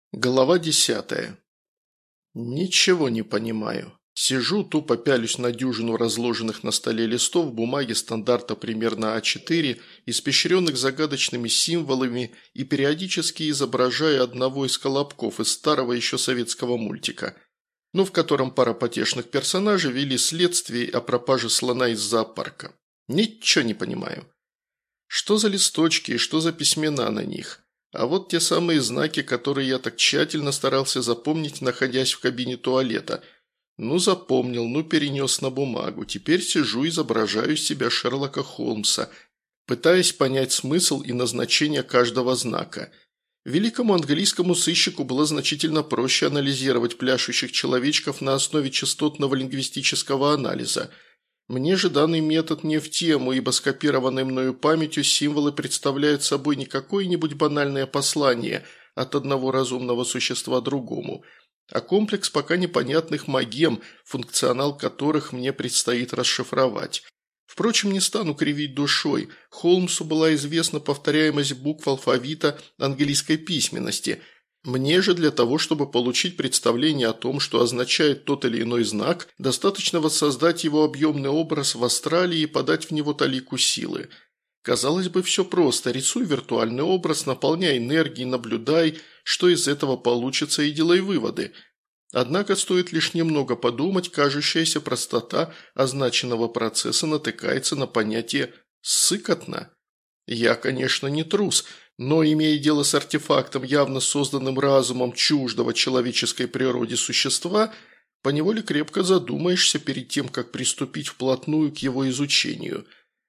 Глава 10. Ничего не понимаю. Сижу, тупо пялюсь на дюжину разложенных на столе листов бумаги стандарта примерно А4, испещренных загадочными символами, и периодически изображаю одного из колобков из старого еще советского мультика, в котором пара потешных персонажей вели следствие о пропаже слона из зоопарка. Ничего не понимаю. Что за листочки и что за письмена на них? А вот те самые знаки, которые я так тщательно старался запомнить, находясь в кабине туалета. Запомнил, перенес на бумагу. Теперь сижу, изображаю из себя Шерлока Холмса, пытаясь понять смысл и назначение каждого знака. Великому английскому сыщику было значительно проще анализировать пляшущих человечков на основе частотного лингвистического анализа. Мне же данный метод не в тему, ибо скопированной мною памятью символы представляют собой не какое-нибудь банальное послание от одного разумного существа другому, а комплекс пока непонятных магем, функционал которых мне предстоит расшифровать. Впрочем, не стану кривить душой. Холмсу была известна повторяемость букв алфавита английской письменности. Мне же для того, чтобы получить представление о том, что означает тот или иной знак, достаточно воссоздать его объемный образ в астрале и подать в него талику силы. Казалось бы, все просто. Рисуй виртуальный образ, наполняй энергией, наблюдай, что из этого получится, и делай выводы. Однако стоит лишь немного подумать, кажущаяся простота означенного процесса натыкается на понятие «сыкотно». Я, конечно, не трус, но, имея дело с артефактом, явно созданным разумом чуждого человеческой природе существа, поневоле крепко задумаешься перед тем, как приступить вплотную к его изучению.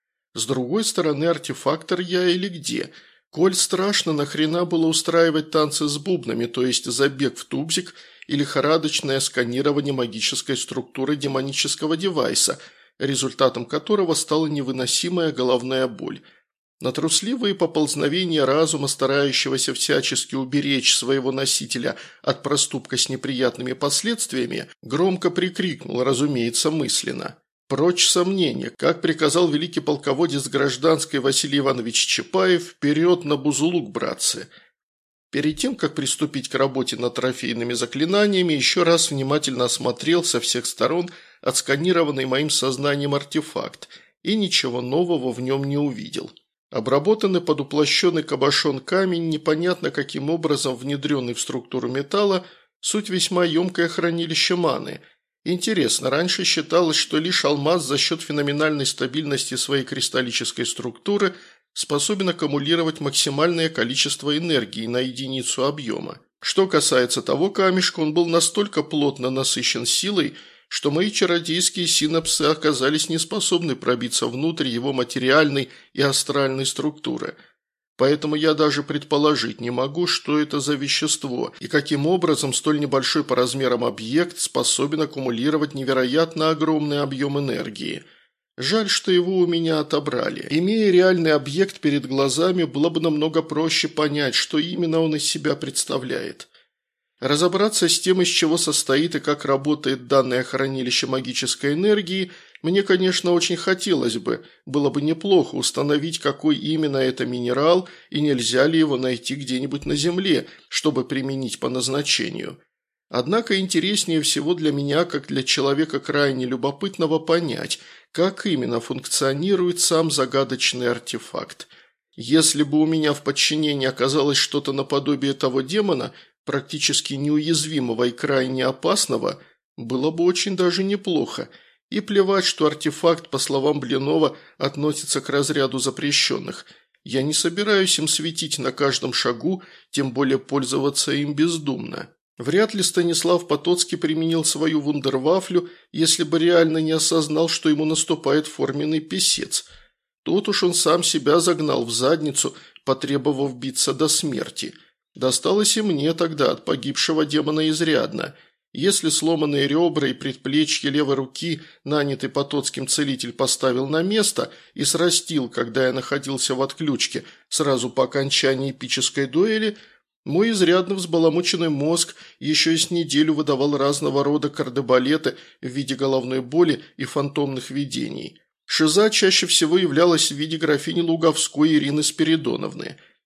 С другой стороны, артефактор я или где? Коль страшно, нахрена было устраивать танцы с бубнами, то есть забег в тубзик и лихорадочное сканирование магической структуры демонического девайса, результатом которого стала невыносимая головная боль. На трусливые поползновения разума, старающегося всячески уберечь своего носителя от проступка с неприятными последствиями, громко прикрикнул, разумеется, мысленно. Прочь сомнения, как приказал великий полководец гражданской Василий Иванович Чапаев, вперед на Бузулук, братцы. Перед тем, как приступить к работе над трофейными заклинаниями, еще раз внимательно осмотрел со всех сторон отсканированный моим сознанием артефакт и ничего нового в нем не увидел. Обработанный под уплощенный кабошон камень, непонятно каким образом внедренный в структуру металла, суть весьма емкое хранилище маны. Интересно, раньше считалось, что лишь алмаз за счет феноменальной стабильности своей кристаллической структуры способен аккумулировать максимальное количество энергии на единицу объема. Что касается того камешка, он был настолько плотно насыщен силой, что мои чародейские синапсы оказались неспособны пробиться внутрь его материальной и астральной структуры. Поэтому я даже предположить не могу, что это за вещество и каким образом столь небольшой по размерам объект способен аккумулировать невероятно огромный объем энергии. Жаль, что его у меня отобрали. Имея реальный объект перед глазами, было бы намного проще понять, что именно он из себя представляет. Разобраться с тем, из чего состоит и как работает данное хранилище магической энергии, мне, конечно, очень хотелось бы. Было бы неплохо установить, какой именно это минерал и нельзя ли его найти где-нибудь на Земле, чтобы применить по назначению. Однако интереснее всего для меня, как для человека крайне любопытного, понять, как именно функционирует сам загадочный артефакт. Если бы у меня в подчинении оказалось что-то наподобие того демона, практически неуязвимого и крайне опасного, было бы очень даже неплохо. И плевать, что артефакт, по словам Блинова, относится к разряду запрещенных. Я не собираюсь им светить на каждом шагу, тем более пользоваться им бездумно. Вряд ли Станислав Потоцкий применил свою вундервафлю, если бы реально не осознал, что ему наступает форменный писец. Тут уж он сам себя загнал в задницу, потребовав биться до смерти. Досталось и мне тогда от погибшего демона изрядно. Если сломанные ребра и предплечья левой руки нанятый Потоцким целитель поставил на место и срастил, когда я находился в отключке, сразу по окончании эпической дуэли, мой изрядно взбаламученный мозг еще и с неделю выдавал разного рода кардебалеты в виде головной боли и фантомных видений. Шиза чаще всего являлась в виде графини Луговской Ирины Спиридоновны.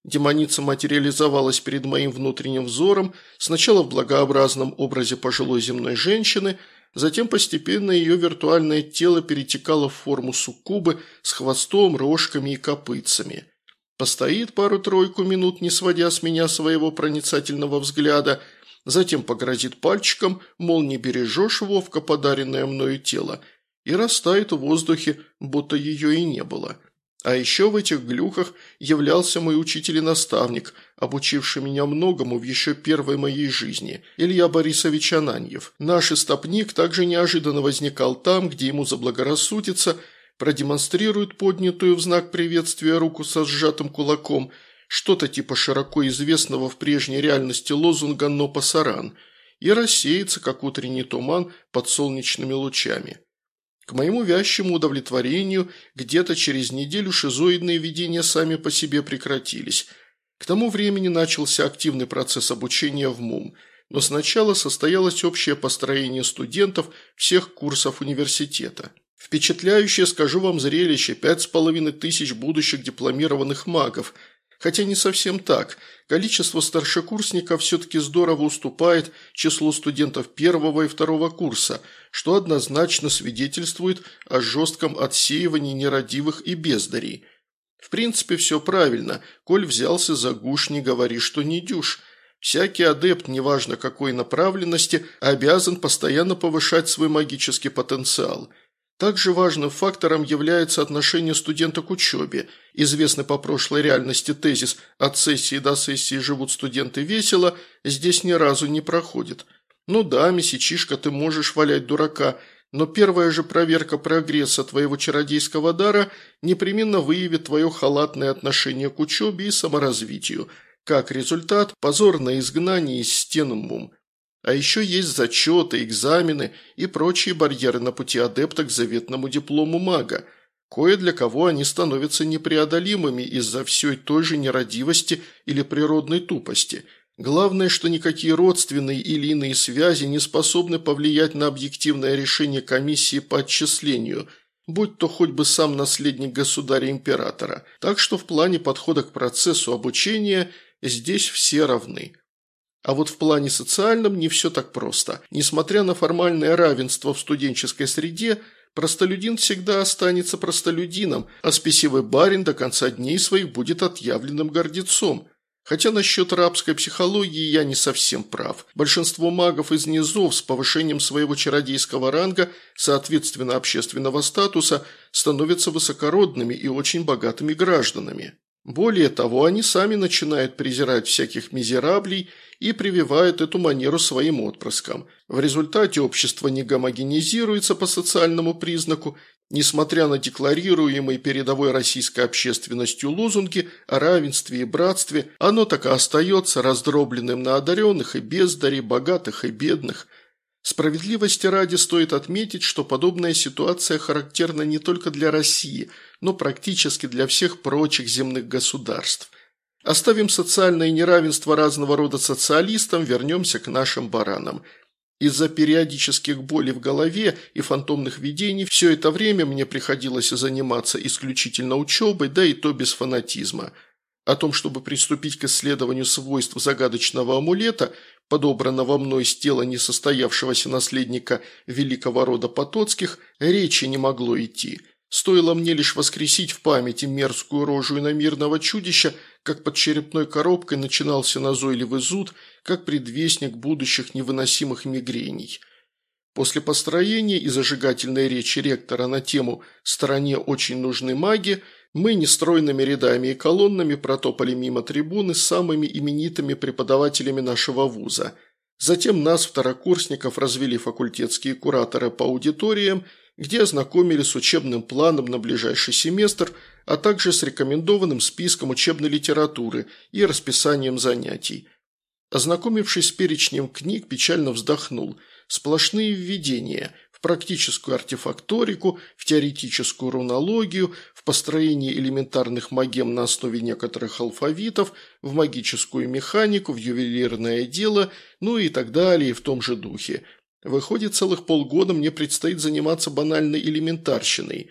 Демоница материализовалась перед моим внутренним взором сначала в благообразном образе пожилой земной женщины, затем постепенно ее виртуальное тело перетекало в форму суккубы с хвостом, рожками и копытцами. Постоит пару-тройку минут, не сводя с меня своего проницательного взгляда, затем погрозит пальчиком, мол, не бережешь, Вовка, подаренное мною тело, и растает в воздухе, будто ее и не было. А еще в этих глюках являлся мой учитель и наставник, обучивший меня многому в еще первой моей жизни, Илья Борисович Ананьев. Наш истопник также неожиданно возникал там, где ему заблагорассудится, продемонстрирует поднятую в знак приветствия руку со сжатым кулаком, что-то типа широко известного в прежней реальности лозунга «Но пасаран», и рассеется, как утренний туман, под солнечными лучами. К моему вящему удовлетворению, где-то через неделю шизоидные видения сами по себе прекратились. К тому времени начался активный процесс обучения в МУМ, но сначала состоялось общее построение студентов всех курсов университета. Впечатляющее, скажу вам, зрелище – 5500 будущих дипломированных магов. Хотя не совсем так. Количество старшекурсников все-таки здорово уступает числу студентов первого и второго курса, что однозначно свидетельствует о жестком отсеивании нерадивых и бездарей. В принципе, все правильно. Коль взялся за гуш, не говори, что не дюж. Всякий адепт, неважно какой направленности, обязан постоянно повышать свой магический потенциал. Также важным фактором является отношение студента к учебе. Известный по прошлой реальности тезис «от сессии до сессии живут студенты весело» здесь ни разу не проходит. Ну да, месячишка, ты можешь валять дурака, но первая же проверка прогресса твоего чародейского дара непременно выявит твое халатное отношение к учебе и саморазвитию. Как результат – позорное изгнание из стен МУМ. А еще есть зачеты, экзамены и прочие барьеры на пути адепта к заветному диплому мага. Кое для кого они становятся непреодолимыми из-за всей той же нерадивости или природной тупости. Главное, что никакие родственные или иные связи не способны повлиять на объективное решение комиссии по отчислению, будь то хоть бы сам наследник государя-императора. Так что в плане подхода к процессу обучения здесь все равны. А вот в плане социальном не все так просто. Несмотря на формальное равенство в студенческой среде, простолюдин всегда останется простолюдином, а спесивый барин до конца дней своих будет отъявленным гордецом. Хотя насчет рабской психологии я не совсем прав. Большинство магов из низов с повышением своего чародейского ранга, соответственно общественного статуса, становятся высокородными и очень богатыми гражданами. Более того, они сами начинают презирать всяких мизераблей и прививают эту манеру своим отпрыскам. В результате общество не гомогенизируется по социальному признаку, несмотря на декларируемые передовой российской общественностью лозунги о равенстве и братстве, оно так и остается раздробленным на одаренных и бездарей, богатых и бедных. Справедливости ради стоит отметить, что подобная ситуация характерна не только для России, но практически для всех прочих земных государств. Оставим социальное неравенство разного рода социалистам, вернемся к нашим баранам. Из-за периодических болей в голове и фантомных видений все это время мне приходилось заниматься исключительно учебой, да и то без фанатизма. О том, чтобы приступить к исследованию свойств загадочного амулета, подобранного мной с тела несостоявшегося наследника великого рода Потоцких, речи не могло идти. Стоило мне лишь воскресить в памяти мерзкую рожу иномирного чудища, как под черепной коробкой начинался назойливый зуд, как предвестник будущих невыносимых мигрений. После построения и зажигательной речи ректора на тему «Стране очень нужны маги» мы нестройными рядами и колоннами протопали мимо трибуны с самыми именитыми преподавателями нашего вуза. Затем нас, второкурсников, развели факультетские кураторы по аудиториям, где ознакомили с учебным планом на ближайший семестр, а также с рекомендованным списком учебной литературы и расписанием занятий. Ознакомившись с перечнем книг, печально вздохнул. Сплошные введения в практическую артефакторику, в теоретическую рунологию, в построение элементарных магем на основе некоторых алфавитов, в магическую механику, в ювелирное дело, ну и так далее в том же духе. Выходит, целых полгода мне предстоит заниматься банальной элементарщиной.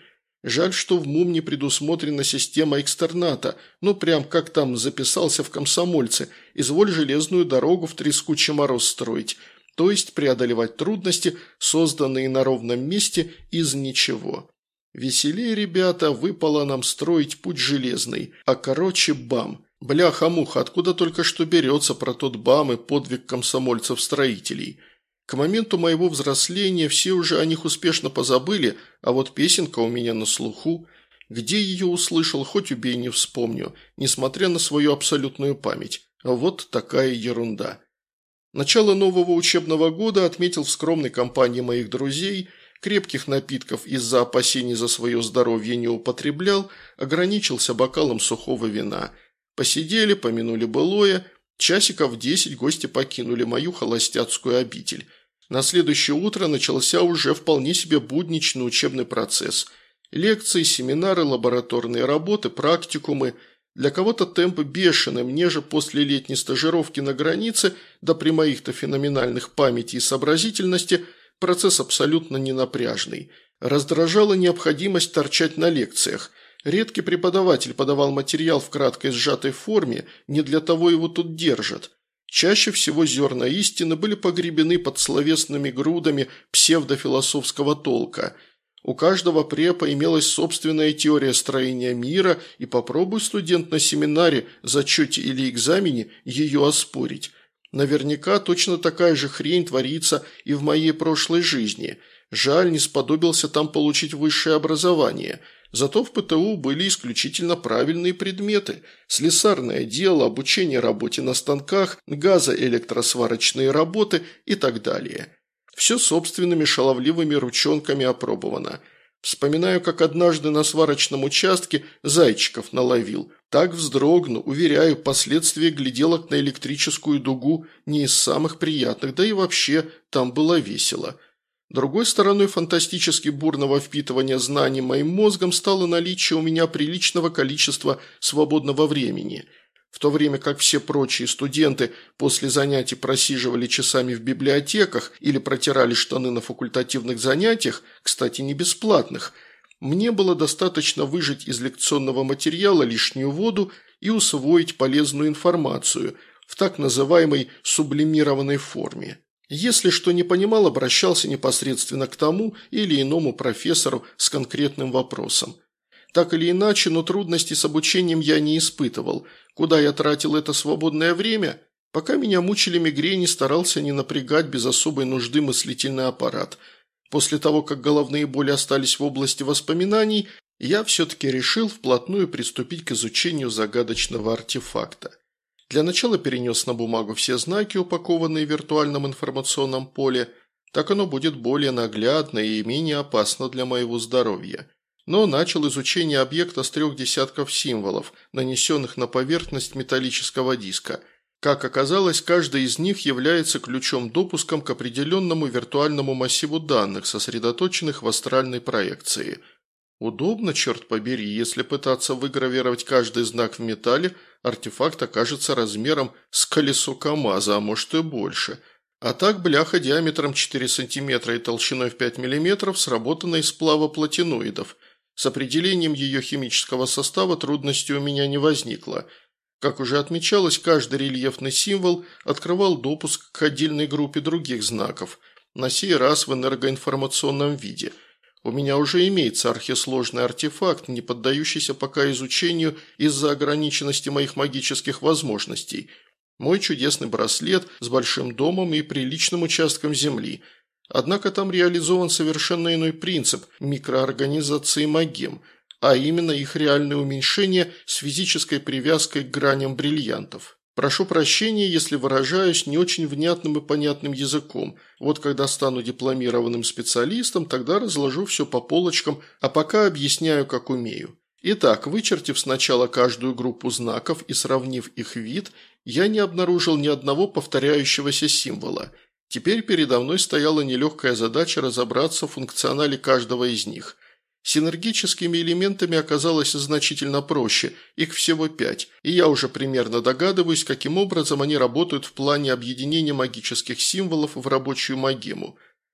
Жаль, что в МУМ не предусмотрена система экстерната, ну прям как там записался в комсомольце, изволь железную дорогу в трескучий мороз строить, то есть преодолевать трудности, созданные на ровном месте из ничего. Веселее, ребята, выпало нам строить путь железный, а короче БАМ. Бляха-муха, откуда только что берется про тот БАМ и подвиг комсомольцев-строителей. К моменту моего взросления все уже о них успешно позабыли, а вот песенка у меня на слуху. Где ее услышал, хоть убей не вспомню, несмотря на свою абсолютную память. Вот такая ерунда. Начало нового учебного года отметил в скромной компании моих друзей. Крепких напитков из-за опасений за свое здоровье не употреблял, ограничился бокалом сухого вина. Посидели, помянули былое. Часиков в 10 гости покинули мою холостяцкую обитель. На следующее утро начался уже вполне себе будничный учебный процесс. Лекции, семинары, лабораторные работы, практикумы. Для кого-то темп бешеный, мне же после летней стажировки на границе, да при моих-то феноменальных памяти и сообразительности, процесс абсолютно ненапряжный. Раздражала необходимость торчать на лекциях. Редкий преподаватель подавал материал в краткой сжатой форме, не для того его тут держат. Чаще всего зерна истины были погребены под словесными грудами псевдофилософского толка. У каждого препа имелась собственная теория строения мира, и попробуй студент на семинаре, зачете или экзамене ее оспорить. Наверняка точно такая же хрень творится и в моей прошлой жизни. Жаль, не сподобился там получить высшее образование. Зато в ПТУ были исключительно правильные предметы – слесарное дело, обучение работе на станках, газоэлектросварочные работы и так далее. Все собственными шаловливыми ручонками опробовано. Вспоминаю, как однажды на сварочном участке зайчиков наловил. Так вздрогну, уверяю, последствия гляделок на электрическую дугу не из самых приятных, да и вообще там было весело. Другой стороной фантастически бурного впитывания знаний моим мозгом стало наличие у меня приличного количества свободного времени. В то время как все прочие студенты после занятий просиживали часами в библиотеках или протирали штаны на факультативных занятиях, кстати, не бесплатных, мне было достаточно выжать из лекционного материала лишнюю воду и усвоить полезную информацию в так называемой сублимированной форме. Если что не понимал, обращался непосредственно к тому или иному профессору с конкретным вопросом. Так или иначе, но трудностей с обучением я не испытывал. Куда я тратил это свободное время? Пока меня мучили мигрени, старался не напрягать без особой нужды мыслительный аппарат. После того, как головные боли остались в области воспоминаний, я все-таки решил вплотную приступить к изучению загадочного артефакта. Для начала перенес на бумагу все знаки, упакованные в виртуальном информационном поле. Так оно будет более наглядно и менее опасно для моего здоровья. Но начал изучение объекта с 3 десятков символов, нанесенных на поверхность металлического диска. Как оказалось, каждый из них является ключом-допуском к определенному виртуальному массиву данных, сосредоточенных в астральной проекции. Удобно, черт побери, если пытаться выгравировать каждый знак в металле, артефакт окажется размером с колесо КамАЗа, а может и больше. А так бляха диаметром 4 см и толщиной в 5 мм сработана из сплава платиноидов. С определением ее химического состава трудностей у меня не возникло. Как уже отмечалось, каждый рельефный символ открывал допуск к отдельной группе других знаков, на сей раз в энергоинформационном виде. У меня уже имеется архисложный артефакт, не поддающийся пока изучению из-за ограниченности моих магических возможностей. Мой чудесный браслет с большим домом и приличным участком земли. Однако там реализован совершенно иной принцип микроорганизации магем, а именно их реальное уменьшение с физической привязкой к граням бриллиантов. Прошу прощения, если выражаюсь не очень внятным и понятным языком. Вот когда стану дипломированным специалистом, тогда разложу все по полочкам, а пока объясняю, как умею. Итак, вычертив сначала каждую группу знаков и сравнив их вид, я не обнаружил ни одного повторяющегося символа. Теперь передо мной стояла нелегкая задача разобраться в функционале каждого из них. Синергическими элементами оказалось значительно проще, их всего 5, и я уже примерно догадываюсь, каким образом они работают в плане объединения магических символов в рабочую магему.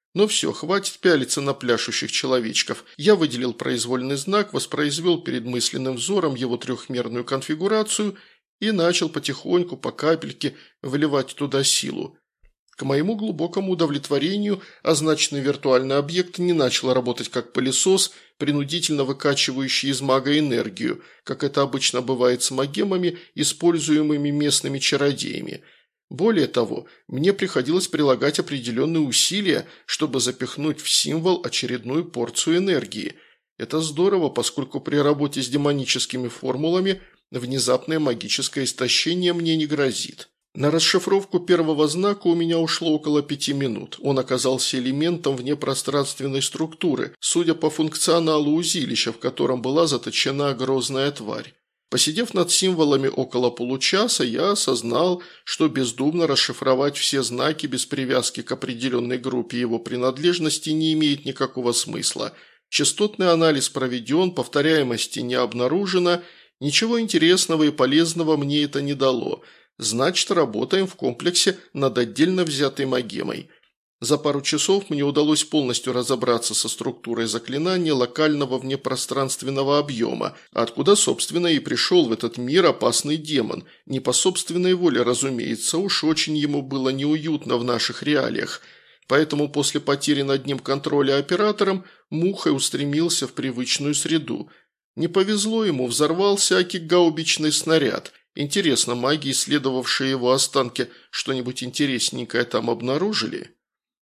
Но все, хватит пялиться на пляшущих человечков. Я выделил произвольный знак, воспроизвел перед мысленным взором его трехмерную конфигурацию и начал потихоньку, по капельке, вливать туда силу. К моему глубокому удовлетворению означенный виртуальный объект не начал работать как пылесос, принудительно выкачивающий из мага энергию, как это обычно бывает с магемами, используемыми местными чародеями. Более того, мне приходилось прилагать определенные усилия, чтобы запихнуть в символ очередную порцию энергии. Это здорово, поскольку при работе с демоническими формулами внезапное магическое истощение мне не грозит. На расшифровку первого знака у меня ушло около 5 минут. Он оказался элементом внепространственной структуры, судя по функционалу узилища, в котором была заточена грозная тварь. Посидев над символами около получаса, я осознал, что бездумно расшифровать все знаки без привязки к определенной группе его принадлежности не имеет никакого смысла. Частотный анализ проведен, повторяемости не обнаружено, ничего интересного и полезного мне это не дало. Значит, работаем в комплексе над отдельно взятой магемой. За пару часов мне удалось полностью разобраться со структурой заклинания локального внепространственного объема, откуда, собственно, и пришел в этот мир опасный демон. Не по собственной воле, разумеется, уж очень ему было неуютно в наших реалиях. Поэтому после потери над ним контроля оператором мухой устремился в привычную среду. Не повезло ему, взорвался аки-гаубичный снаряд. Интересно, маги, исследовавшие его останки, что-нибудь интересненькое там обнаружили?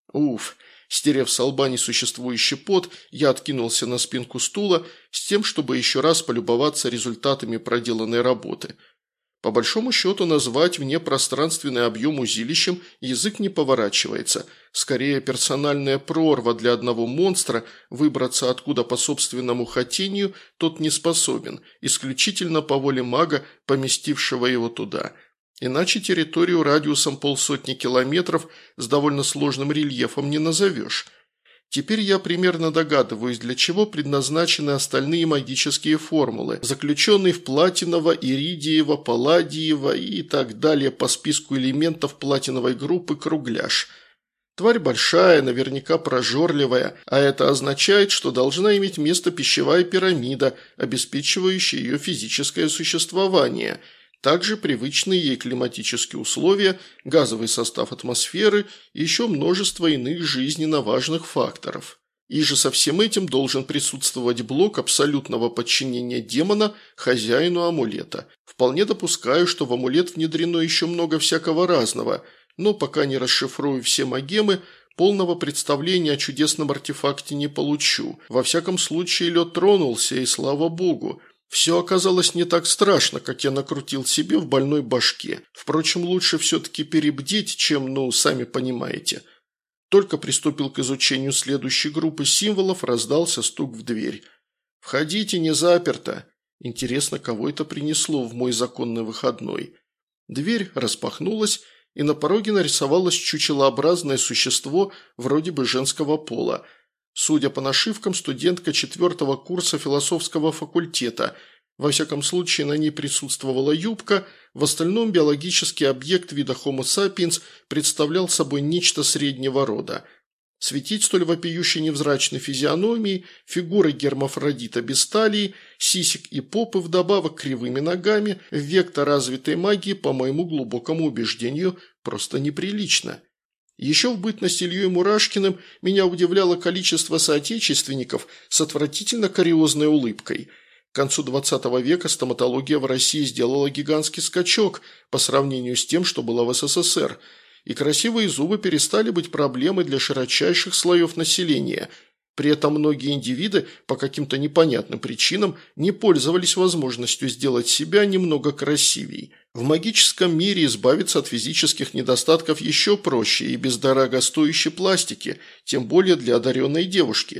Уф, стерев со лба несуществующий пот, я откинулся на спинку стула с тем, чтобы еще раз полюбоваться результатами проделанной работы. По большому счету назвать внепространственный объем узилищем язык не поворачивается. Скорее, персональная прорва для одного монстра, выбраться откуда по собственному хотению тот не способен, исключительно по воле мага, поместившего его туда. Иначе территорию радиусом 50 километров с довольно сложным рельефом не назовешь. Теперь я примерно догадываюсь, для чего предназначены остальные магические формулы, заключенные в платиново, иридиево, палладиево и так далее по списку элементов платиновой группы кругляш. Тварь большая, наверняка прожорливая, а это означает, что должна иметь место пищевая пирамида, обеспечивающая ее физическое существование – также привычные ей климатические условия, газовый состав атмосферы и еще множество иных жизненно важных факторов. И же со всем этим должен присутствовать блок абсолютного подчинения демона хозяину амулета. Вполне допускаю, что в амулет внедрено еще много всякого разного, но пока не расшифрую все магемы, полного представления о чудесном артефакте не получу. Во всяком случае, лед тронулся, и слава богу. Все оказалось не так страшно, как я накрутил себе в больной башке. Впрочем, лучше все-таки перебдеть, чем, сами понимаете. Только приступил к изучению следующей группы символов, раздался стук в дверь. «Входите, не заперто». Интересно, кого это принесло в мой законный выходной. Дверь распахнулась, и на пороге нарисовалось чучелообразное существо вроде бы женского пола. Судя по нашивкам, студентка 4-го курса философского факультета. Во всяком случае, на ней присутствовала юбка, в остальном биологический объект вида Homo sapiens представлял собой нечто среднего рода. Светить столь вопиющей невзрачной физиономией, фигурой гермафродита без талии, сисек и попы вдобавок кривыми ногами, в век-то развитой магии, по моему глубокому убеждению, просто неприлично. Еще в бытность Ильей Мурашкиным меня удивляло количество соотечественников с отвратительно кариозной улыбкой. К концу 20 века стоматология в России сделала гигантский скачок по сравнению с тем, что было в СССР, и красивые зубы перестали быть проблемой для широчайших слоев населения. При этом многие индивиды по каким-то непонятным причинам не пользовались возможностью сделать себя немного красивей. В магическом мире избавиться от физических недостатков еще проще и без дорогостоящей пластики, тем более для одаренной девушки.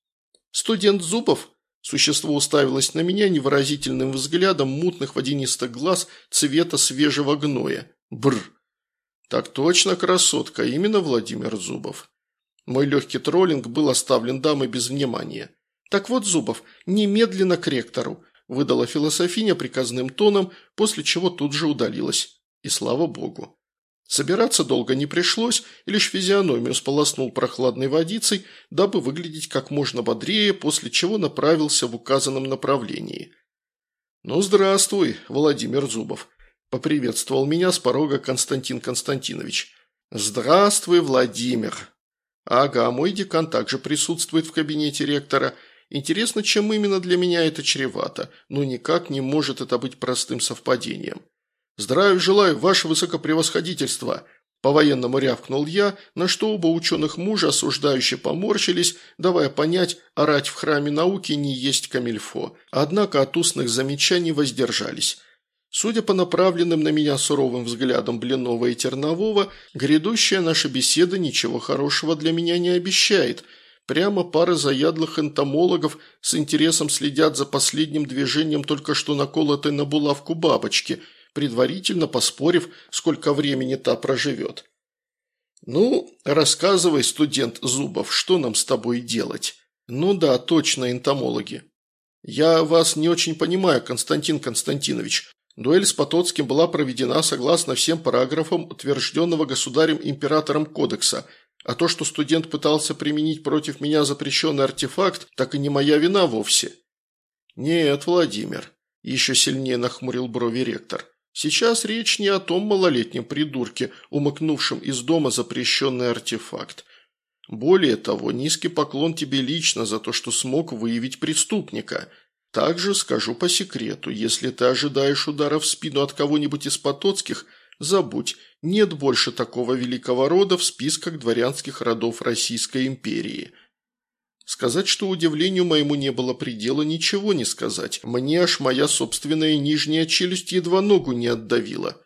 «Студент Зубов?» Существо уставилось на меня невыразительным взглядом мутных водянистых глаз цвета свежего гноя. Бррр. «Так точно, красотка, именно Владимир Зубов». Мой легкий троллинг был оставлен дамой без внимания. «Так вот, Зубов, немедленно к ректору», – выдала философиня приказным тоном, после чего тут же удалилась. И слава богу. Собираться долго не пришлось, и лишь физиономию сполоснул прохладной водицей, дабы выглядеть как можно бодрее, после чего направился в указанном направлении. «Ну, здравствуй, Владимир Зубов», – поприветствовал меня с порога Константин Константинович. «Здравствуй, Владимир». «Ага, мой декан также присутствует в кабинете ректора. Интересно, чем именно для меня это чревато, но никак не может это быть простым совпадением». «Здравия желаю, ваше высокопревосходительство!» По-военному рявкнул я, на что оба ученых мужа осуждающе поморщились, давая понять, орать в храме науки не есть камильфо. Однако от устных замечаний воздержались. Судя по направленным на меня суровым взглядам Блинова и Тернового, грядущая наша беседа ничего хорошего для меня не обещает. Прямо пара заядлых энтомологов с интересом следят за последним движением только что наколотой на булавку бабочки – предварительно поспорив, сколько времени та проживет. «Ну, рассказывай, студент Зубов, что нам с тобой делать?» «Ну да, точно, энтомологи». «Я вас не очень понимаю, Константин Константинович. Дуэль с Потоцким была проведена согласно всем параграфам утвержденного государем-императором кодекса, а то, что студент пытался применить против меня запрещенный артефакт, так и не моя вина вовсе». «Нет, Владимир», – еще сильнее нахмурил брови ректор. «Сейчас речь не о том малолетнем придурке, умыкнувшем из дома запрещенный артефакт. Более того, низкий поклон тебе лично за то, что смог выявить преступника. Также скажу по секрету, если ты ожидаешь удара в спину от кого-нибудь из Потоцких, забудь, нет больше такого великого рода в списках дворянских родов Российской империи». Сказать, что удивлению моему не было предела, ничего не сказать. Мне аж моя собственная нижняя челюсть едва ногу не отдавила.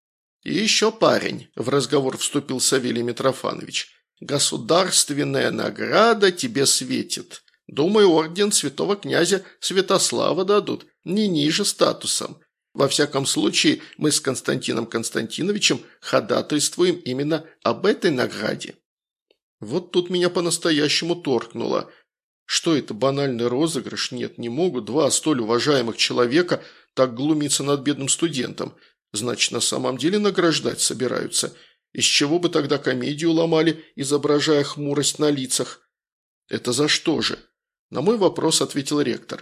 «И еще, парень», – в разговор вступил Савелий Митрофанович, – «государственная награда тебе светит. Думаю, орден святого князя Святослава дадут, не ниже статусом. Во всяком случае, мы с Константином Константиновичем ходатайствуем именно об этой награде». Вот тут меня по-настоящему торкнуло. Что это, банальный розыгрыш? Нет, не могут два столь уважаемых человека так глумиться над бедным студентом. Значит, на самом деле награждать собираются. Из чего бы тогда комедию ломали, изображая хмурость на лицах? Это за что же? На мой вопрос ответил ректор.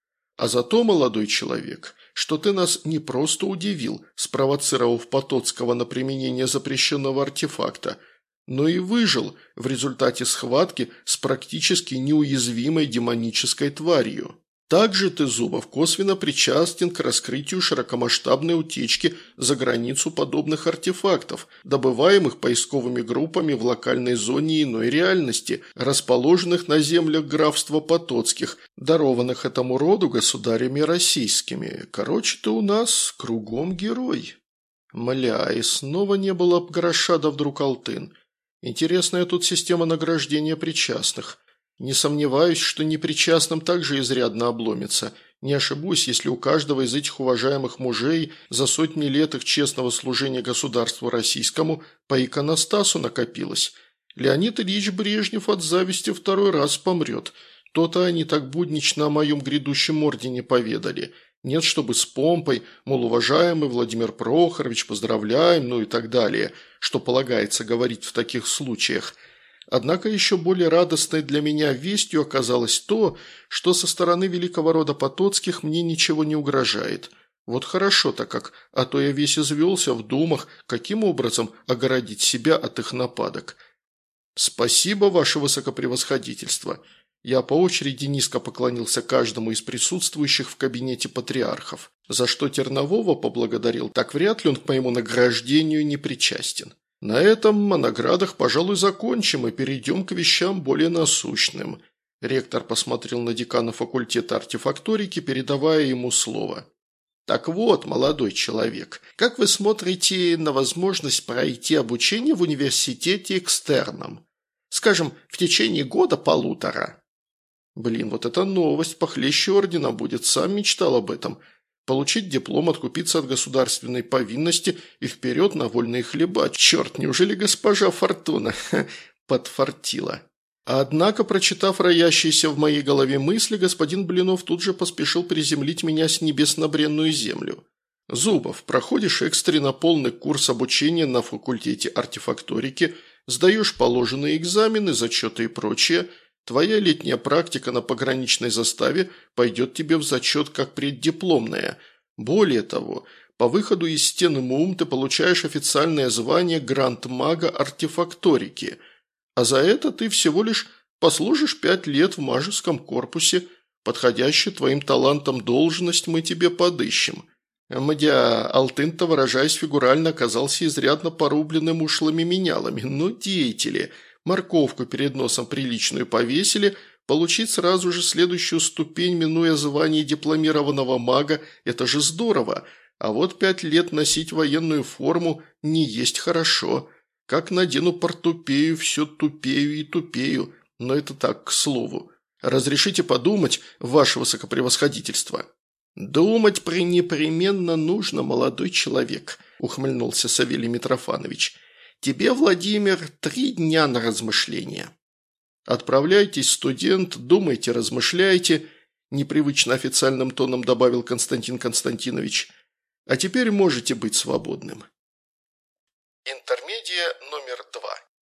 А за то, молодой человек, что ты нас не просто удивил, спровоцировав Потоцкого на применение запрещенного артефакта, но и выжил в результате схватки с практически неуязвимой демонической тварью. Также ты, Зубов, косвенно причастен к раскрытию широкомасштабной утечки за границу подобных артефактов, добываемых поисковыми группами в локальной зоне иной реальности, расположенных на землях графства Потоцких, дарованных этому роду государями российскими. Короче, ты у нас кругом герой. Мля, и снова не было гроша, да вдруг алтын. Интересная тут система награждения причастных. Не сомневаюсь, что непричастным также изрядно обломится. Не ошибусь, если у каждого из этих уважаемых мужей за сотни лет их честного служения государству российскому по иконостасу накопилось. Леонид Ильич Брежнев от зависти второй раз помрет. То-то они так буднично о моем грядущем ордене поведали. Нет, чтобы с помпой, мол, уважаемый Владимир Прохорович, поздравляем, ну и так далее, что полагается говорить в таких случаях. Однако еще более радостной для меня вестью оказалось то, что со стороны великого рода Потоцких мне ничего не угрожает. Вот хорошо-то как, а то я весь извелся в думах, каким образом огородить себя от их нападок. «Спасибо, ваше высокопревосходительство». Я по очереди низко поклонился каждому из присутствующих в кабинете патриархов. За что Тернового поблагодарил, так вряд ли он к моему награждению не причастен. На этом о наградах, пожалуй, закончим и перейдем к вещам более насущным. Ректор посмотрел на декана факультета артефакторики, передавая ему слово. «Так вот, молодой человек, как вы смотрите на возможность пройти обучение в университете экстерном? Скажем, в течение года-полутора?» Блин, вот это новость, похлеще ордена будет, сам мечтал об этом. Получить диплом, откупиться от государственной повинности и вперед на вольные хлеба. Черт, неужели госпожа Фортуна подфартила? Однако, прочитав роящиеся в моей голове мысли, господин Блинов тут же поспешил приземлить меня с небес на бренную землю. Зубов, проходишь экстренно полный курс обучения на факультете артефакторики, сдаешь положенные экзамены, зачеты и прочее. Твоя летняя практика на пограничной заставе пойдет тебе в зачет как преддипломная. Более того, по выходу из стен МУМ ты получаешь официальное звание гранд-мага артефакторики, а за это ты всего лишь послужишь 5 лет в мажеском корпусе. Подходящую твоим талантам должность мы тебе подыщем. Мдя, Алтын-то, выражаясь фигурально, оказался изрядно порубленным ушлыми менялами. Но деятели, морковку перед носом приличную повесили, получить сразу же следующую ступень, минуя звание дипломированного мага, это же здорово. А вот 5 лет носить военную форму не есть хорошо. Как надену портупею, все тупею и тупею. Но это так, к слову. Разрешите подумать, ваше высокопревосходительство». «Думать непременно нужно, молодой человек», – ухмыльнулся Савелий Митрофанович. «Тебе, Владимир, 3 дня на размышления». «Отправляйтесь, студент, думайте, размышляйте», – непривычно официальным тоном добавил Константин Константинович. «А теперь можете быть свободным». Интермедия номер 2.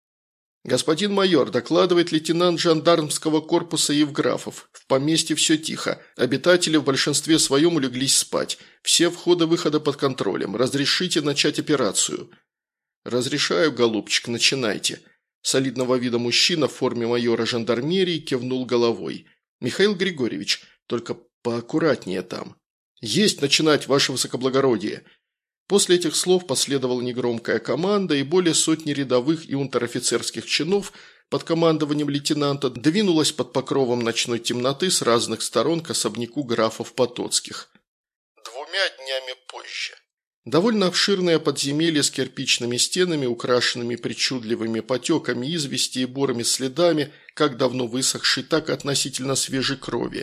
«Господин майор, докладывает лейтенант жандармского корпуса Евграфов. В поместье все тихо. Обитатели в большинстве своем улеглись спать. Все входы-выходы под контролем. Разрешите начать операцию?» «Разрешаю, голубчик, начинайте». Солидного вида мужчина в форме майора жандармерии кивнул головой. «Михаил Григорьевич, только поаккуратнее там». «Есть начинать, ваше высокоблагородие». После этих слов последовала негромкая команда, и более сотни рядовых и унтер-офицерских чинов под командованием лейтенанта двинулась под покровом ночной темноты с разных сторон к особняку графов Потоцких. 2 днями позже. Довольно обширное подземелье с кирпичными стенами, украшенными причудливыми потеками извести и бурыми следами, как давно высохшей, так и относительно свежей крови.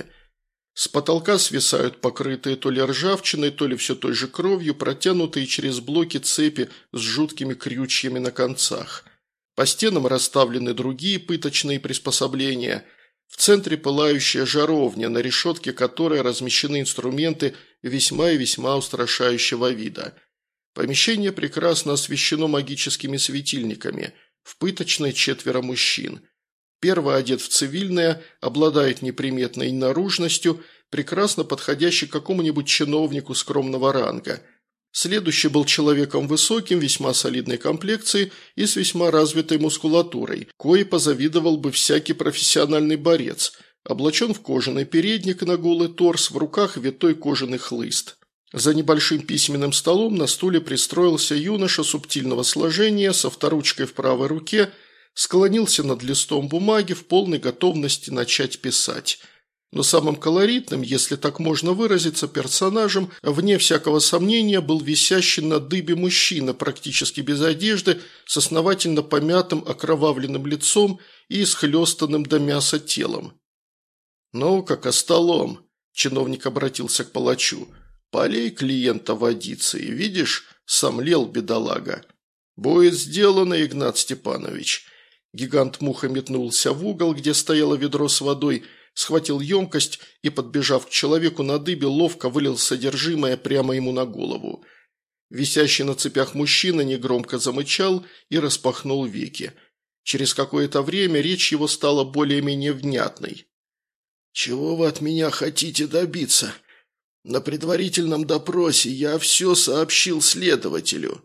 С потолка свисают покрытые то ли ржавчиной, то ли все той же кровью, протянутые через блоки цепи с жуткими крючьями на концах. По стенам расставлены другие пыточные приспособления. В центре пылающая жаровня, на решетке которой размещены инструменты весьма и весьма устрашающего вида. Помещение прекрасно освещено магическими светильниками. В пыточной 4 мужчин. Первый одет в цивильное, обладает неприметной наружностью, прекрасно подходящий какому-нибудь чиновнику скромного ранга. Следующий был человеком высоким, весьма солидной комплекции и с весьма развитой мускулатурой, коей позавидовал бы всякий профессиональный борец, облачен в кожаный передник на голый торс, в руках витой кожаный хлыст. За небольшим письменным столом на стуле пристроился юноша субтильного сложения со авторучкой в правой руке, склонился над листом бумаги в полной готовности начать писать. Но самым колоритным, если так можно выразиться, персонажем, вне всякого сомнения, был висящий на дыбе мужчина, практически без одежды, с основательно помятым окровавленным лицом и исхлестанным до мяса телом. «Ну-ка, костолом!» – чиновник обратился к палачу. «Полей клиента водицей, видишь, сомлел бедолага». «Будет сделано, Игнат Степанович». Гигант муха метнулся в угол, где стояло ведро с водой, схватил емкость и, подбежав к человеку на дыбе, ловко вылил содержимое прямо ему на голову. Висящий на цепях мужчина негромко замычал и распахнул веки. Через какое-то время речь его стала более-менее внятной. «Чего вы от меня хотите добиться? На предварительном допросе я все сообщил следователю».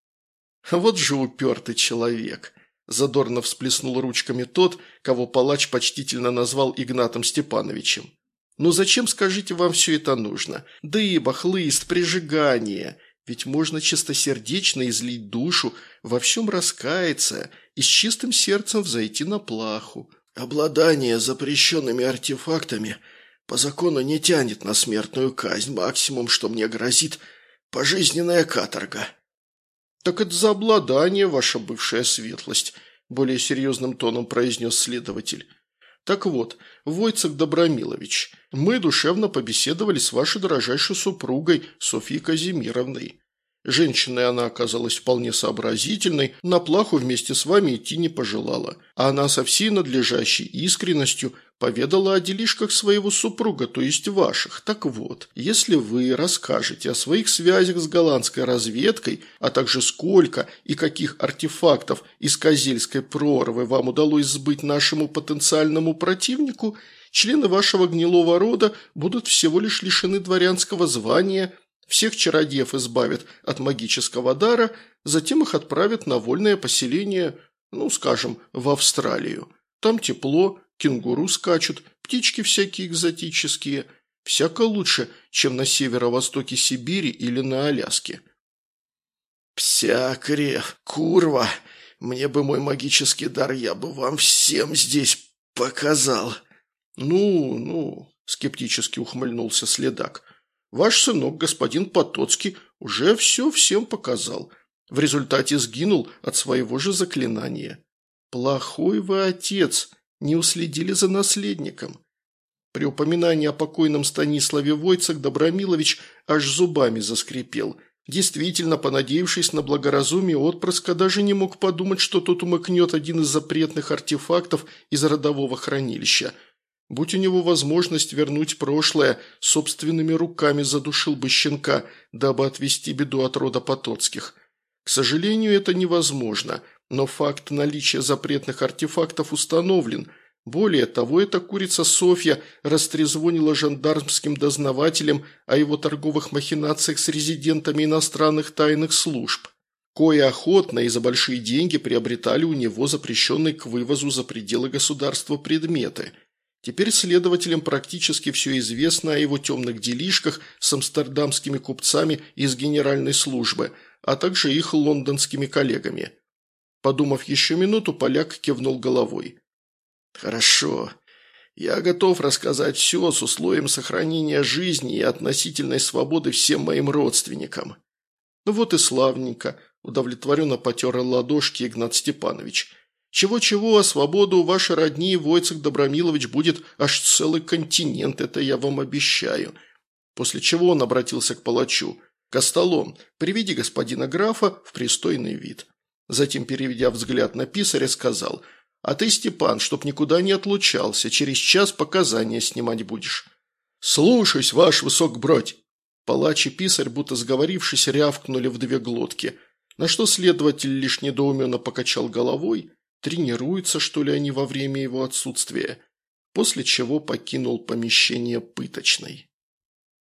«Вот же упертый человек!» Задорно всплеснул ручками тот, кого палач почтительно назвал Игнатом Степановичем. «Ну зачем, скажите, вам все это нужно? Дыба, хлыст, прижигание. Ведь можно чистосердечно излить душу, во всем раскаяться и с чистым сердцем взойти на плаху. Обладание запрещенными артефактами по закону не тянет на смертную казнь. Максимум, что мне грозит – пожизненная каторга». «Так это за обладание, ваша бывшая светлость», – более серьезным тоном произнес следователь. «Так вот, Войцех Добромилович, мы душевно побеседовали с вашей дорожайшей супругой Софьей Казимировной. Женщиной она оказалась вполне сообразительной, на плаху вместе с вами идти не пожелала. А она со всей надлежащей искренностью поведала о делишках своего супруга, то есть ваших. Так вот, если вы расскажете о своих связях с голландской разведкой, а также сколько и каких артефактов из Козельской прорвы вам удалось сбыть нашему потенциальному противнику, члены вашего гнилого рода будут всего лишь лишены дворянского звания, всех чародеев избавят от магического дара, затем их отправят на вольное поселение, ну, скажем, в Австралию. Там тепло, кенгуру скачут, птички всякие экзотические. Всяко лучше, чем на северо-востоке Сибири или на Аляске. «Псякаре, курва, мне бы мой магический дар, я бы вам всем здесь показал». «Ну», – скептически ухмыльнулся следак, – «ваш сынок, господин Потоцкий, уже все всем показал. В результате сгинул от своего же заклинания. Плохой вы отец, не уследили за наследником». При упоминании о покойном Станиславе Войцек Добромилович аж зубами заскрипел. Действительно, понадеявшись на благоразумие отпрыска, даже не мог подумать, что тот умыкнет один из запретных артефактов из родового хранилища. Будь у него возможность вернуть прошлое, собственными руками задушил бы щенка, дабы отвести беду от рода Потоцких. К сожалению, это невозможно, но факт наличия запретных артефактов установлен. Более того, эта курица Софья растрезвонила жандармским дознавателям о его торговых махинациях с резидентами иностранных тайных служб. Кои охотно и за большие деньги приобретали у него запрещенные к вывозу за пределы государства предметы. Теперь следователям практически все известно о его темных делишках с амстердамскими купцами из генеральной службы, а также их лондонскими коллегами. Подумав еще минуту, поляк кивнул головой. «Хорошо. Я готов рассказать все с условием сохранения жизни и относительной свободы всем моим родственникам». «Ну вот и славненько», – удовлетворенно потер ладошки Игнат Степанович. «Чего-чего, а свободу у вашей родни Войцек Добромилович будет аж целый континент, это я вам обещаю». После чего он обратился к палачу. «Костолом, приведи господина графа в пристойный вид». Затем, переведя взгляд на писаря, сказал: «А ты, Степан, чтоб никуда не отлучался, через час показания снимать будешь». «Слушаюсь, ваш высокбродь!» Палач и писарь, будто сговорившись, рявкнули в две глотки, на что следователь лишь недоуменно покачал головой, тренируются, что ли, они во время его отсутствия, после чего покинул помещение пыточной.